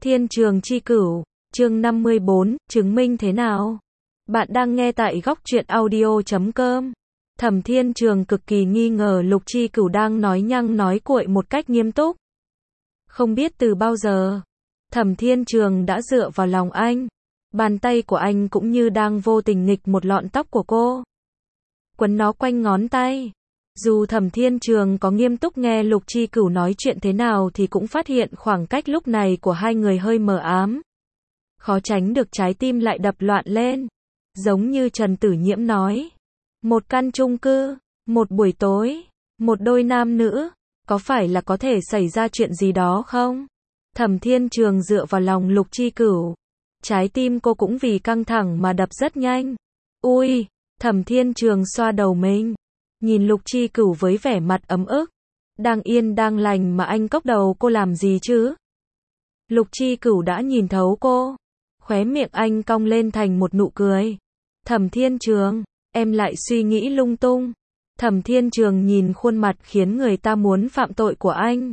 Thiên Trường Chi Cửu, chương 54, chứng minh thế nào? Bạn đang nghe tại góc truyện audio.com. Thẩm Thiên Trường cực kỳ nghi ngờ Lục Chi Cửu đang nói nhăng nói cuội một cách nghiêm túc. Không biết từ bao giờ, Thẩm Thiên Trường đã dựa vào lòng anh. Bàn tay của anh cũng như đang vô tình nghịch một lọn tóc của cô, quấn nó quanh ngón tay. Dù Thẩm Thiên Trường có nghiêm túc nghe Lục Chi Cửu nói chuyện thế nào thì cũng phát hiện khoảng cách lúc này của hai người hơi mờ ám. Khó tránh được trái tim lại đập loạn lên. Giống như Trần Tử Nhiễm nói, một căn chung cư, một buổi tối, một đôi nam nữ, có phải là có thể xảy ra chuyện gì đó không? Thẩm Thiên Trường dựa vào lòng Lục Chi Cửu. Trái tim cô cũng vì căng thẳng mà đập rất nhanh. Ui, Thẩm Thiên Trường xoa đầu mình, nhìn Lục Chi Cửu với vẻ mặt ấm ức. Đang yên đang lành mà anh cốc đầu cô làm gì chứ? Lục Chi Cửu đã nhìn thấu cô. Khóe miệng anh cong lên thành một nụ cười. Thẩm Thiên Trường, em lại suy nghĩ lung tung. Thẩm Thiên Trường nhìn khuôn mặt khiến người ta muốn phạm tội của anh.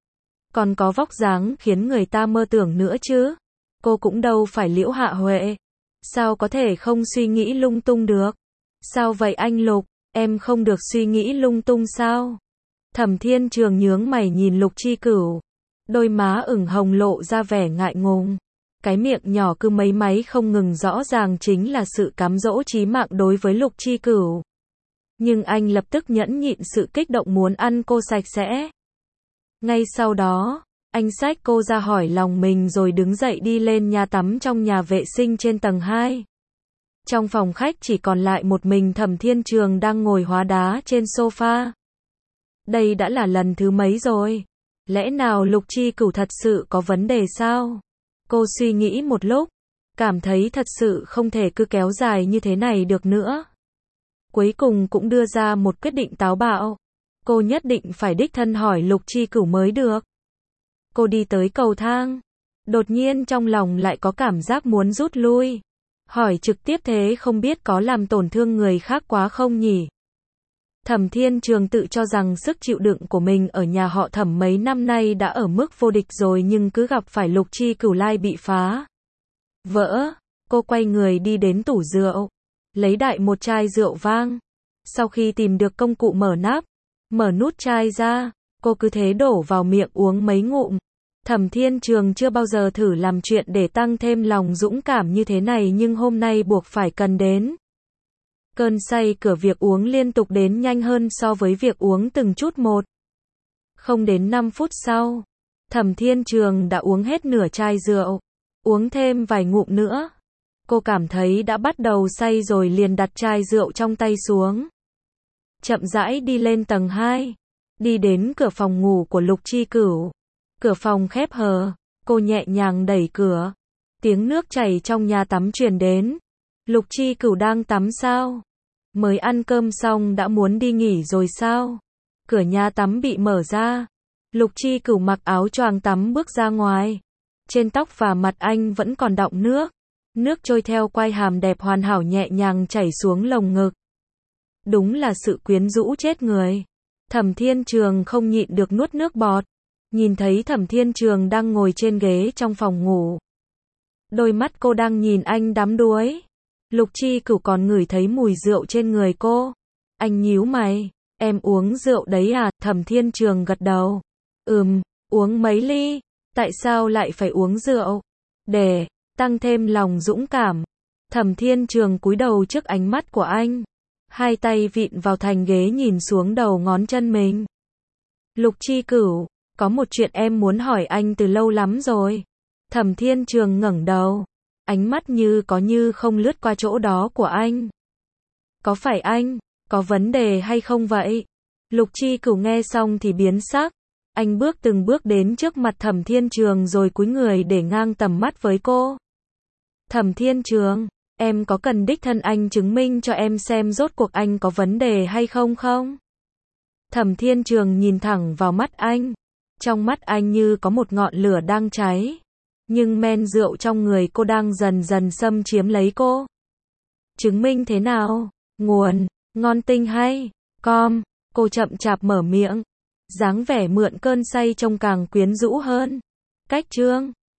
Còn có vóc dáng khiến người ta mơ tưởng nữa chứ. Cô cũng đâu phải Liễu Hạ Huệ. Sao có thể không suy nghĩ lung tung được? Sao vậy anh Lục, em không được suy nghĩ lung tung sao? Thẩm Thiên Trường nhướng mày nhìn Lục Chi Cửu. Đôi má ửng hồng lộ ra vẻ ngại ngùng. Cái miệng nhỏ cứ mấy máy không ngừng rõ ràng chính là sự cám dỗ chí mạng đối với Lục Chi Cửu. Nhưng anh lập tức nhẫn nhịn sự kích động muốn ăn cô sạch sẽ. Ngay sau đó, anh xách cô ra hỏi lòng mình rồi đứng dậy đi lên nhà tắm trong nhà vệ sinh trên tầng 2. Trong phòng khách chỉ còn lại một mình Thẩm Thiên Trường đang ngồi hóa đá trên sofa. Đây đã là lần thứ mấy rồi? Lẽ nào Lục Chi Cửu thật sự có vấn đề sao? Cô suy nghĩ một lúc, cảm thấy thật sự không thể cứ kéo dài như thế này được nữa. Cuối cùng cũng đưa ra một quyết định táo bạo. Cô nhất định phải đích thân hỏi Lục Chi Cửu mới được. Cô đi tới cầu thang. Đột nhiên trong lòng lại có cảm giác muốn rút lui. Hỏi trực tiếp thế không biết có làm tổn thương người khác quá không nhỉ? Thẩm Thiên Trường tự cho rằng sức chịu đựng của mình ở nhà họ Thẩm mấy năm nay đã ở mức vô địch rồi nhưng cứ gặp phải Lục Chi Cửu lai bị phá vỡ. Cô quay người đi đến tủ rượu, lấy đại một chai rượu vang. Sau khi tìm được công cụ mở nắp, mở nút chai ra, cô cứ thế đổ vào miệng uống mấy ngụm. Thẩm Thiên Trường chưa bao giờ thử làm chuyện để tăng thêm lòng dũng cảm như thế này nhưng hôm nay buộc phải cần đến. Cơn say cửa việc uống liên tục đến nhanh hơn so với việc uống từng chút một. Không đến 5 phút sau, Thẩm Thiên Trường đã uống hết nửa chai rượu. Uống thêm vài ngụm nữa, cô cảm thấy đã bắt đầu say rồi liền đặt chai rượu trong tay xuống. Chậm rãi đi lên tầng 2, đi đến cửa phòng ngủ của Lục Chi Cửu. Cửa phòng khép hờ, cô nhẹ nhàng đẩy cửa. Tiếng nước chảy trong nhà tắm truyền đến. Lục Chi Cửu đang tắm sao? Mới ăn cơm xong đã muốn đi nghỉ rồi sao? Cửa nhà tắm bị mở ra. Lục Chi Cửu mặc áo choàng tắm bước ra ngoài. Trên tóc và mặt anh vẫn còn đọng nước. Nước trôi theo quai hàm đẹp hoàn hảo nhẹ nhàng chảy xuống lồng ngực. Đúng là sự quyến rũ chết người. Thẩm Thiên Trường không nhịn được nuốt nước bọt. Nhìn thấy Thẩm Thiên Trường đang ngồi trên ghế trong phòng ngủ. Đôi mắt cô đang nhìn anh đắm đuối. Lục Chi Cửu còn ngửi thấy mùi rượu trên người cô. Anh nhíu mày, em uống rượu đấy à? Thẩm Thiên Trường gật đầu. Uống mấy ly? Tại sao lại phải uống rượu? Để tăng thêm lòng dũng cảm. Thẩm Thiên Trường cúi đầu trước ánh mắt của anh. Hai tay vịn vào thành ghế nhìn xuống đầu ngón chân mình. Lục Chi Cửu, có một chuyện em muốn hỏi anh từ lâu lắm rồi. Thẩm Thiên Trường ngẩng đầu. Ánh mắt như có như không lướt qua chỗ đó của anh. Có phải anh có vấn đề hay không vậy? Lục Chi Cửu nghe xong thì biến sắc. Anh bước từng bước đến trước mặt Thẩm Thiên Trường rồi cúi người để ngang tầm mắt với cô. Thẩm Thiên Trường, em có cần đích thân anh chứng minh cho em xem rốt cuộc anh có vấn đề hay không không? Thẩm Thiên Trường nhìn thẳng vào mắt anh. Trong mắt anh như có một ngọn lửa đang cháy. Nhưng men rượu trong người cô đang dần dần xâm chiếm lấy cô. Chứng minh thế nào? Nguồn, ngon tinh hay, com. Cô chậm chạp mở miệng. Dáng vẻ mượn cơn say trông càng quyến rũ hơn. Cách chương